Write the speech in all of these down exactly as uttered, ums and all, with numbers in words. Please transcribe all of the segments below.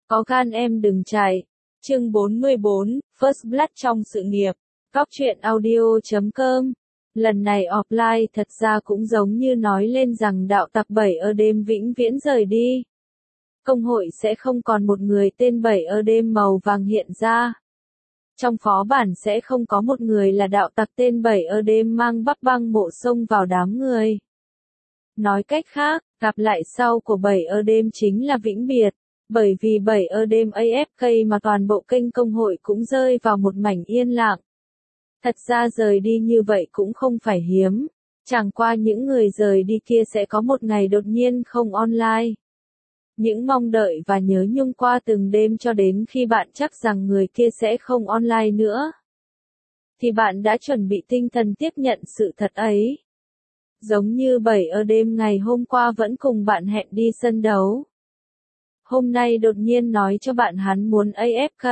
Có gan em đừng chạy. Chương bốn mươi bốn, First Blood trong sự nghiệp. Góc truyện audio chấm com. Lần này offline thật ra cũng giống như nói lên rằng đạo tặc bảy ở đêm vĩnh viễn rời đi. Công hội sẽ không còn một người tên bảy ở đêm màu vàng hiện ra. Trong phó bản sẽ không có một người là đạo tặc tên bảy ở đêm mang bắc băng mộ xông vào đám người. Nói cách khác, gặp lại sau của bảy ở đêm chính là vĩnh biệt. Bởi vì bảy ở đêm a ép ca mà toàn bộ kênh công hội cũng rơi vào một mảnh yên lặng. Thật ra rời đi như vậy cũng không phải hiếm. Chẳng qua những người rời đi kia sẽ có một ngày đột nhiên không online. Những mong đợi và nhớ nhung qua từng đêm cho đến khi bạn chắc rằng người kia sẽ không online nữa. Thì bạn đã chuẩn bị tinh thần tiếp nhận sự thật ấy. Giống như bảy ở đêm ngày hôm qua vẫn cùng bạn hẹn đi sân đấu. Hôm nay đột nhiên nói cho bạn hắn muốn a ép ca.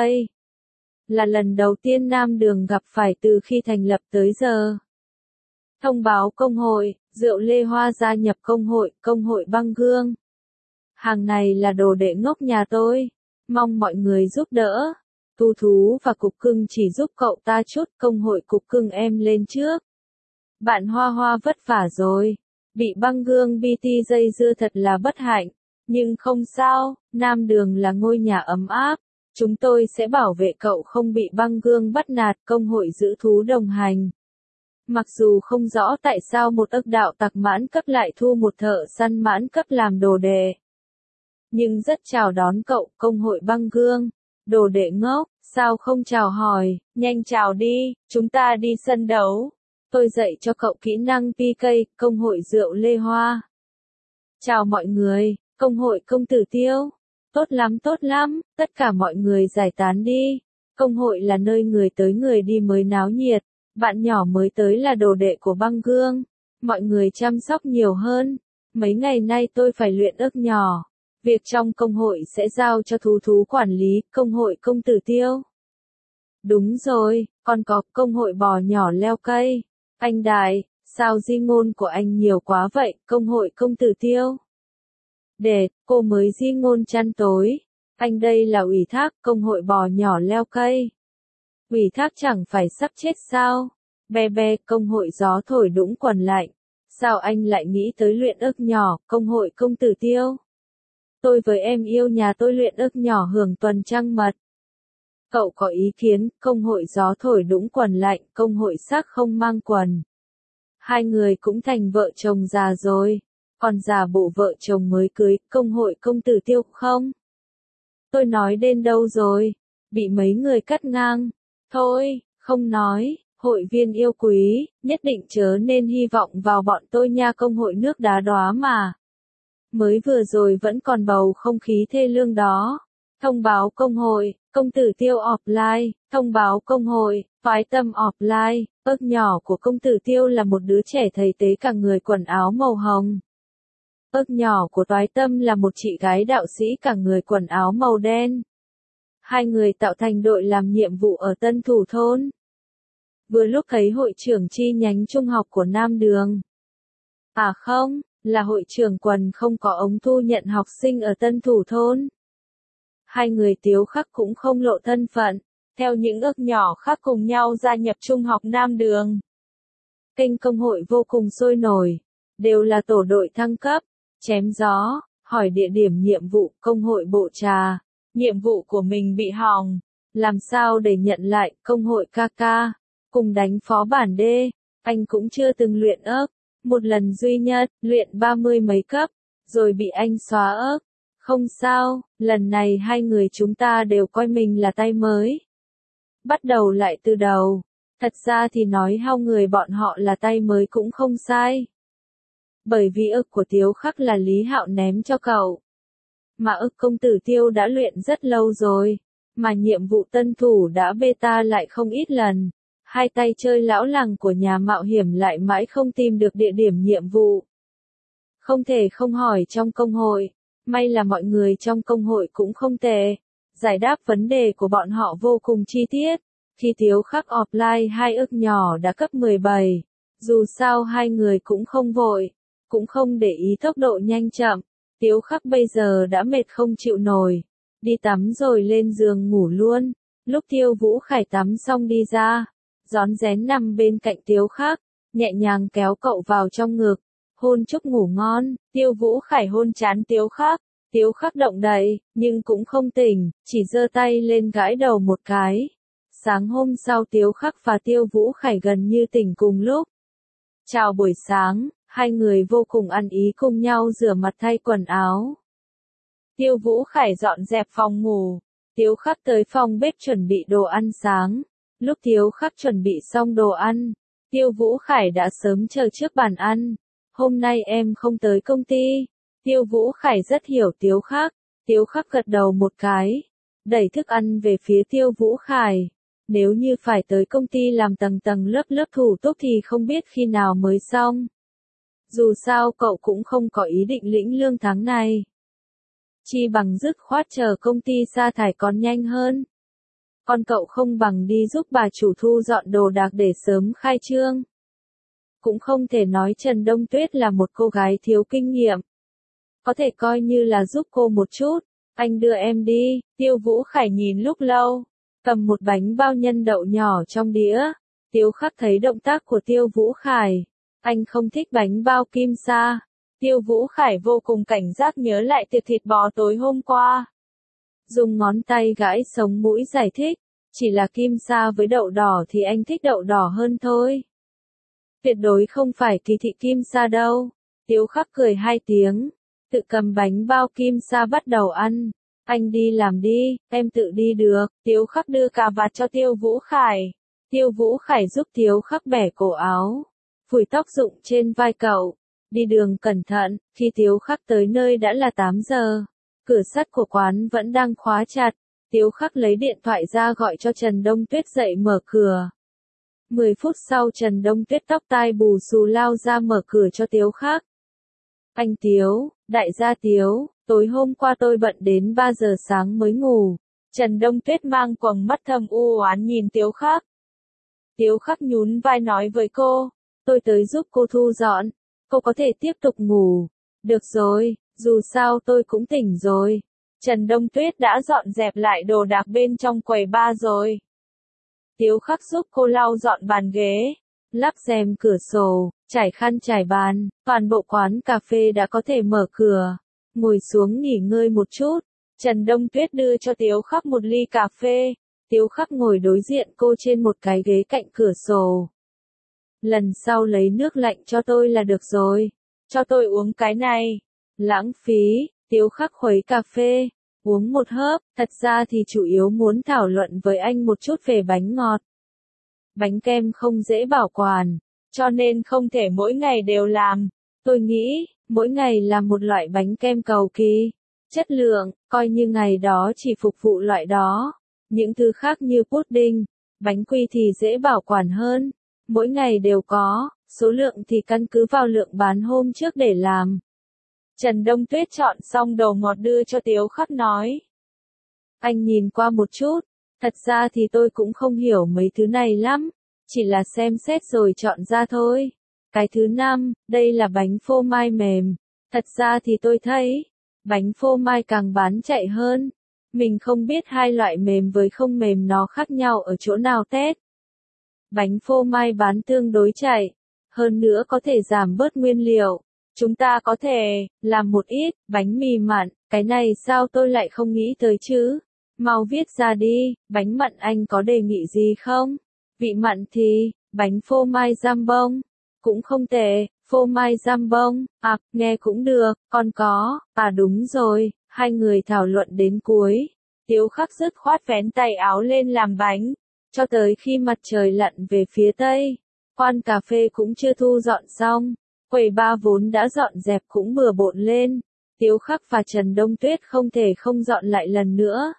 Là lần đầu tiên Nam Đường gặp phải từ khi thành lập tới giờ. Thông báo công hội, Rượu Lê Hoa gia nhập công hội, công hội băng gương. Hàng này là đồ đệ ngốc nhà tôi. Mong mọi người giúp đỡ. Tu Thú và Cục Cưng chỉ giúp cậu ta chút, công hội Cục Cưng em lên trước. Bạn Hoa Hoa vất vả rồi. Bị băng gương bê tê dây dưa thật là bất hạnh. Nhưng không sao, Nam Đường là ngôi nhà ấm áp. Chúng tôi sẽ bảo vệ cậu không bị băng gương bắt nạt, công hội giữ thú đồng hành. Mặc dù không rõ tại sao một ức đạo tặc mãn cấp lại thu một thợ săn mãn cấp làm đồ đệ. Nhưng rất chào đón cậu, công hội băng gương. Đồ đệ ngốc, sao không chào hỏi, nhanh chào đi, chúng ta đi sân đấu. Tôi dạy cho cậu kỹ năng pê ca, công hội Rượu Lê Hoa. Chào mọi người, công hội Công Tử Tiêu. Tốt lắm tốt lắm, tất cả mọi người giải tán đi. Công hội là nơi người tới người đi mới náo nhiệt. Bạn nhỏ mới tới là đồ đệ của băng gương. Mọi người chăm sóc nhiều hơn. Mấy ngày nay tôi phải luyện ức nhỏ. Việc trong công hội sẽ giao cho thú thú quản lý, công hội Công Tử Tiêu. Đúng rồi, còn có công hội bò nhỏ leo cây. Anh Đại, sao di ngôn của anh nhiều quá vậy, công hội Công Tử Tiêu? Để, cô mới di ngôn chăn tối. Anh đây là ủy thác, công hội bò nhỏ leo cây. Ủy thác chẳng phải sắp chết sao? Be be, công hội gió thổi đũng quần lạnh. Sao anh lại nghĩ tới luyện ức nhỏ, công hội Công Tử Tiêu? Tôi với em yêu nhà tôi luyện ức nhỏ hưởng tuần trăng mật. Cậu có ý kiến, công hội gió thổi đũng quần lạnh, công hội xác không mang quần. Hai người cũng thành vợ chồng già rồi. Còn giả bộ vợ chồng mới cưới, công hội Công Tử Tiêu không? Tôi nói đến đâu rồi? Bị mấy người cắt ngang. Thôi, không nói, hội viên yêu quý, nhất định chớ nên hy vọng vào bọn tôi nha, công hội nước đá đóa mà. Mới vừa rồi vẫn còn bầu không khí thê lương đó. Thông báo công hội, Công Tử Tiêu offline, thông báo công hội, phái tâm offline, ức nhỏ của Công Tử Tiêu là một đứa trẻ thầy tế cả người quần áo màu hồng. Ức nhỏ của Toái Tâm là một chị gái đạo sĩ cả người quần áo màu đen. Hai người tạo thành đội làm nhiệm vụ ở Tân Thủ Thôn. Vừa lúc thấy hội trưởng chi nhánh trung học của Nam Đường. À không, là hội trưởng quần không có ống thu nhận học sinh ở Tân Thủ Thôn. Hai người Tiếu Khắc cũng không lộ thân phận, theo những ức nhỏ khác cùng nhau gia nhập trung học Nam Đường. Kênh công hội vô cùng sôi nổi, đều là tổ đội thăng cấp, chém gió, hỏi địa điểm nhiệm vụ, công hội bộ trà, nhiệm vụ của mình bị hỏng, làm sao để nhận lại, công hội ca ca, cùng đánh phó bản D, anh cũng chưa từng luyện ức, một lần duy nhất, luyện ba mươi mấy cấp, rồi bị anh xóa ức. Không sao, lần này hai người chúng ta đều coi mình là tay mới. Bắt đầu lại từ đầu. Thật ra thì nói hao người bọn họ là tay mới cũng không sai. Bởi vì ức của Tiếu Khắc là Lý Hạo ném cho cậu. Mà ức Công Tử Tiêu đã luyện rất lâu rồi. Mà nhiệm vụ tân thủ đã beta lại không ít lần. Hai tay chơi lão làng của nhà mạo hiểm lại mãi không tìm được địa điểm nhiệm vụ. Không thể không hỏi trong công hội. May là mọi người trong công hội cũng không tệ. Giải đáp vấn đề của bọn họ vô cùng chi tiết. Khi Tiếu Khắc offline hai ức nhỏ đã cấp mười bảy. Dù sao hai người cũng không vội. Cũng không để ý tốc độ nhanh chậm. Tiếu Khắc bây giờ đã mệt không chịu nổi. đi tắm rồi lên giường ngủ luôn. Lúc Tiêu Vũ Khải tắm xong đi ra, rón rén nằm bên cạnh Tiếu Khắc, nhẹ nhàng kéo cậu vào trong ngực, hôn chúc ngủ ngon. Tiêu Vũ Khải hôn trán Tiếu Khắc, Tiếu Khắc động đậy, nhưng cũng không tỉnh, chỉ giơ tay lên gãi đầu một cái. Sáng hôm sau Tiếu Khắc và Tiêu Vũ Khải gần như tỉnh cùng lúc. Chào buổi sáng, hai người vô cùng ăn ý cùng nhau rửa mặt thay quần áo. Tiêu Vũ Khải dọn dẹp phòng ngủ, Tiếu Khắc tới phòng bếp chuẩn bị đồ ăn sáng. Lúc Tiếu Khắc chuẩn bị xong đồ ăn, Tiêu Vũ Khải đã sớm chờ trước bàn ăn. Hôm nay em không tới công ty. Tiêu Vũ Khải rất hiểu Tiếu Khắc, Tiếu Khắc gật đầu một cái, đẩy thức ăn về phía Tiêu Vũ Khải. Nếu như phải tới công ty làm tầng tầng lớp lớp thủ tục thì không biết khi nào mới xong. Dù sao cậu cũng không có ý định lĩnh lương tháng này. Chi bằng dứt khoát chờ công ty sa thải còn nhanh hơn. Còn cậu không bằng đi giúp bà chủ thu dọn đồ đạc để sớm khai trương. Cũng không thể nói Trần Đông Tuyết là một cô gái thiếu kinh nghiệm. Có thể coi như là giúp cô một chút. Anh đưa em đi. Tiêu Vũ Khải nhìn lúc lâu, cầm một bánh bao nhân đậu nhỏ trong đĩa. Tiếu Khắc thấy động tác của Tiêu Vũ Khải. Anh không thích bánh bao kim sa. Tiêu Vũ Khải vô cùng cảnh giác nhớ lại tiệc thịt bò tối hôm qua. Dùng ngón tay gãi sống mũi giải thích. Chỉ là kim sa với đậu đỏ thì anh thích đậu đỏ hơn thôi. Tuyệt đối không phải kỳ thị kim sa đâu. Tiếu Khắc cười hai tiếng, tự cầm bánh bao kim sa bắt đầu ăn. Anh đi làm đi, em tự đi được. Tiếu Khắc đưa cà vạt cho Tiêu Vũ Khải. Tiêu Vũ Khải giúp Tiếu Khắc bẻ cổ áo, phủi tóc rụng trên vai cậu. Đi đường cẩn thận. Khi Tiếu Khắc tới nơi đã là tám giờ. Cửa sắt của quán vẫn đang khóa chặt. Tiếu Khắc lấy điện thoại ra gọi cho Trần Đông Tuyết dậy mở cửa. Mười phút sau Trần Đông Tuyết tóc tai bù xù lao ra mở cửa cho Tiếu Khắc. Anh Tiếu, đại gia Tiếu, tối hôm qua tôi bận đến ba giờ sáng mới ngủ. Trần Đông Tuyết mang quầng mắt thâm u oán nhìn Tiếu Khắc. Tiếu Khắc nhún vai nói với cô, tôi tới giúp cô thu dọn, cô có thể tiếp tục ngủ. Được rồi, dù sao tôi cũng tỉnh rồi. Trần Đông Tuyết đã dọn dẹp lại đồ đạc bên trong quầy bar rồi. Tiếu Khắc giúp cô lau dọn bàn ghế, lắp rèm cửa sổ, trải khăn trải bàn, toàn bộ quán cà phê đã có thể mở cửa. Ngồi xuống nghỉ ngơi một chút, Trần Đông Tuyết đưa cho Tiếu Khắc một ly cà phê. Tiếu Khắc ngồi đối diện cô trên một cái ghế cạnh cửa sổ. Lần sau lấy nước lạnh cho tôi là được rồi. Cho tôi uống cái này. Lãng phí. Tiếu Khắc khuấy cà phê, uống một hớp. Thật ra thì chủ yếu muốn thảo luận với anh một chút về bánh ngọt. Bánh kem không dễ bảo quản, cho nên không thể mỗi ngày đều làm. Tôi nghĩ, mỗi ngày làm một loại bánh kem cầu kỳ, chất lượng, coi như ngày đó chỉ phục vụ loại đó. Những thứ khác như pudding, bánh quy thì dễ bảo quản hơn. Mỗi ngày đều có, số lượng thì căn cứ vào lượng bán hôm trước để làm. Trần Đông Tuyết chọn xong đồ ngọt đưa cho Tiếu Khắc nói. Anh nhìn qua một chút, thật ra thì tôi cũng không hiểu mấy thứ này lắm, chỉ là xem xét rồi chọn ra thôi. Cái thứ năm, đây là bánh phô mai mềm. Thật ra thì tôi thấy, bánh phô mai càng bán chạy hơn. Mình không biết hai loại mềm với không mềm nó khác nhau ở chỗ nào tết. Bánh phô mai bán tương đối chạy, hơn nữa có thể giảm bớt nguyên liệu. Chúng ta có thể làm một ít bánh mì mặn, cái này sao tôi lại không nghĩ tới chứ? Mau viết ra đi, bánh mặn anh có đề nghị gì không? Vị mặn thì, bánh phô mai jambon, cũng không tệ, phô mai jambon, à, nghe cũng được, còn có, à đúng rồi, hai người thảo luận đến cuối. Tiếu Khắc dứt khoát vén tay áo lên làm bánh, cho tới khi mặt trời lặn về phía tây. Quán cà phê cũng chưa thu dọn xong, quầy bar vốn đã dọn dẹp cũng bừa bộn lên. Tiếu Khắc và Trần Đông Tuyết không thể không dọn lại lần nữa.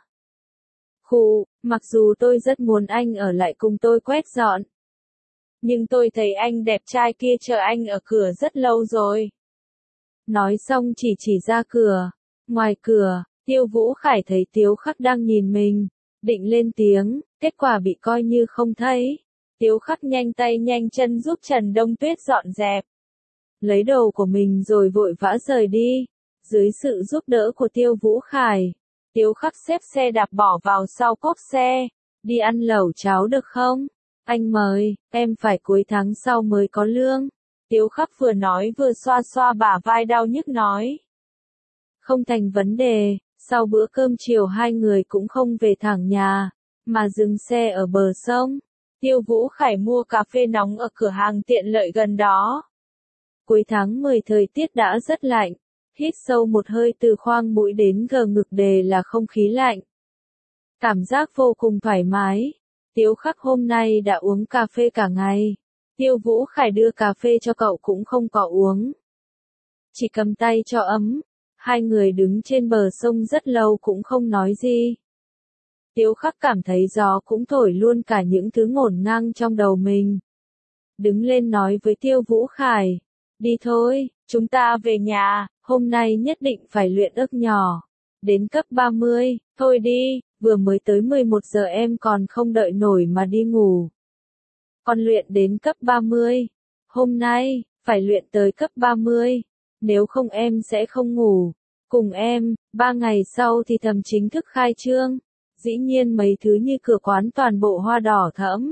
Khụ, mặc dù tôi rất muốn anh ở lại cùng tôi quét dọn. Nhưng tôi thấy anh đẹp trai kia chờ anh ở cửa rất lâu rồi. Nói xong chỉ chỉ ra cửa. Ngoài cửa, Tiêu Vũ Khải thấy Tiếu Khắc đang nhìn mình, định lên tiếng, kết quả bị coi như không thấy. Tiếu Khắc nhanh tay nhanh chân giúp Trần Đông Tuyết dọn dẹp. Lấy đồ của mình rồi vội vã rời đi. Dưới sự giúp đỡ của Tiêu Vũ Khải, Tiếu Khắc xếp xe đạp bỏ vào sau cốp xe. Đi ăn lẩu cháo được không? Anh mời, em phải cuối tháng sau mới có lương. Tiếu Khắc vừa nói vừa xoa xoa bả vai đau nhức nói. Không thành vấn đề, sau bữa cơm chiều hai người cũng không về thẳng nhà, mà dừng xe ở bờ sông. Tiêu Vũ Khải mua cà phê nóng ở cửa hàng tiện lợi gần đó. Cuối tháng mười thời tiết đã rất lạnh, hít sâu một hơi từ khoang mũi đến gờ ngực đề là không khí lạnh. Cảm giác vô cùng thoải mái. Tiếu Khắc hôm nay đã uống cà phê cả ngày. Tiêu Vũ Khải đưa cà phê cho cậu cũng không có uống. Chỉ cầm tay cho ấm. Hai người đứng trên bờ sông rất lâu cũng không nói gì. Tiếu Khắc cảm thấy gió cũng thổi luôn cả những thứ ngổn ngang trong đầu mình. Đứng lên nói với Tiêu Vũ Khải. Đi thôi, chúng ta về nhà, hôm nay nhất định phải luyện ức nhỏ. Đến cấp ba mươi, thôi đi, vừa mới tới mười một giờ em còn không đợi nổi mà đi ngủ. Còn luyện đến cấp ba mươi. Hôm nay, phải luyện tới cấp ba mươi. Nếu không em sẽ không ngủ. Cùng em, ba ngày sau thì thầm chính thức khai trương. Dĩ nhiên mấy thứ như cửa quán toàn bộ hoa đỏ thẫm.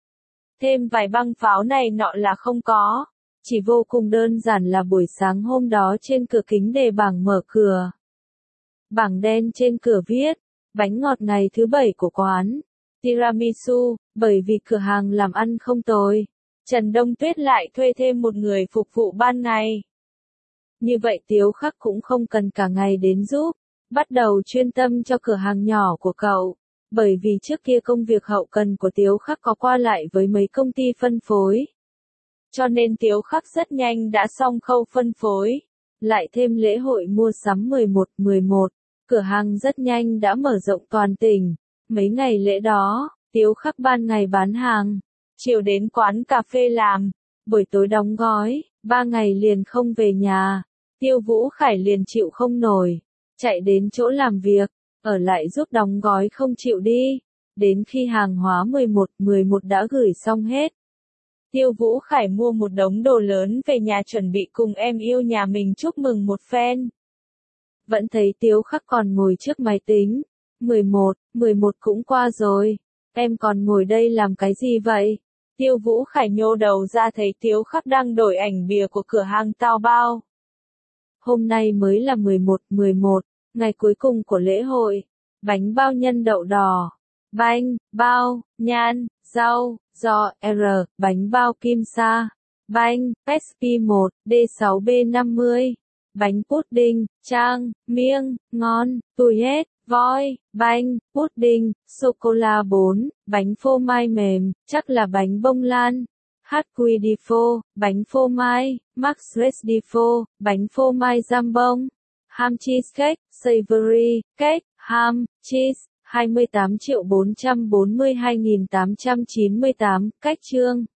Thêm vài băng pháo này nọ là không có. Chỉ vô cùng đơn giản là buổi sáng hôm đó trên cửa kính đề bảng mở cửa. Bảng đen trên cửa viết, bánh ngọt ngày thứ bảy của quán. Tiramisu, bởi vì cửa hàng làm ăn không tồi. Trần Đông Tuyết lại thuê thêm một người phục vụ ban ngày. Như vậy Tiếu Khắc cũng không cần cả ngày đến giúp, bắt đầu chuyên tâm cho cửa hàng nhỏ của cậu. Bởi vì trước kia công việc hậu cần của Tiếu Khắc có qua lại với mấy công ty phân phối. Cho nên Tiếu Khắc rất nhanh đã xong khâu phân phối. Lại thêm lễ hội mua sắm mười một mười một, cửa hàng rất nhanh đã mở rộng toàn tỉnh. Mấy ngày lễ đó, Tiếu Khắc ban ngày bán hàng, chiều đến quán cà phê làm, buổi tối đóng gói, ba ngày liền không về nhà. Tiêu Vũ Khải liền chịu không nổi, chạy đến chỗ làm việc, ở lại giúp đóng gói không chịu đi. Đến khi hàng hóa mười một mười một đã gửi xong hết. Tiêu Vũ Khải mua một đống đồ lớn về nhà chuẩn bị cùng em yêu nhà mình chúc mừng một phen. Vẫn thấy Tiếu Khắc còn ngồi trước máy tính. mười một, mười một cũng qua rồi. Em còn ngồi đây làm cái gì vậy? Tiêu Vũ Khải nhô đầu ra thấy Tiếu Khắc đang đổi ảnh bìa của cửa hàng Tao Bao. Hôm nay mới là mười một mười một, ngày cuối cùng của lễ hội. Bánh bao nhân đậu đỏ. Bánh, bao, nhan, rau, giò, R, bánh bao kim sa. Bánh, ét pê một, D sáu B năm mươi. Bánh pudding, trang, miêng, ngon, tùy hết, voi, bánh, pudding, sô-cô-la bốn, bánh phô mai mềm, chắc là bánh bông lan. Hát quy đi phô, bánh phô mai, Max Res đi phô, bánh phô mai jambon. Ham cheesecake, savory, cake, ham, cheese, hai mươi tám triệu bốn trăm bốn mươi hai nghìn tám trăm chín mươi tám, cách chương.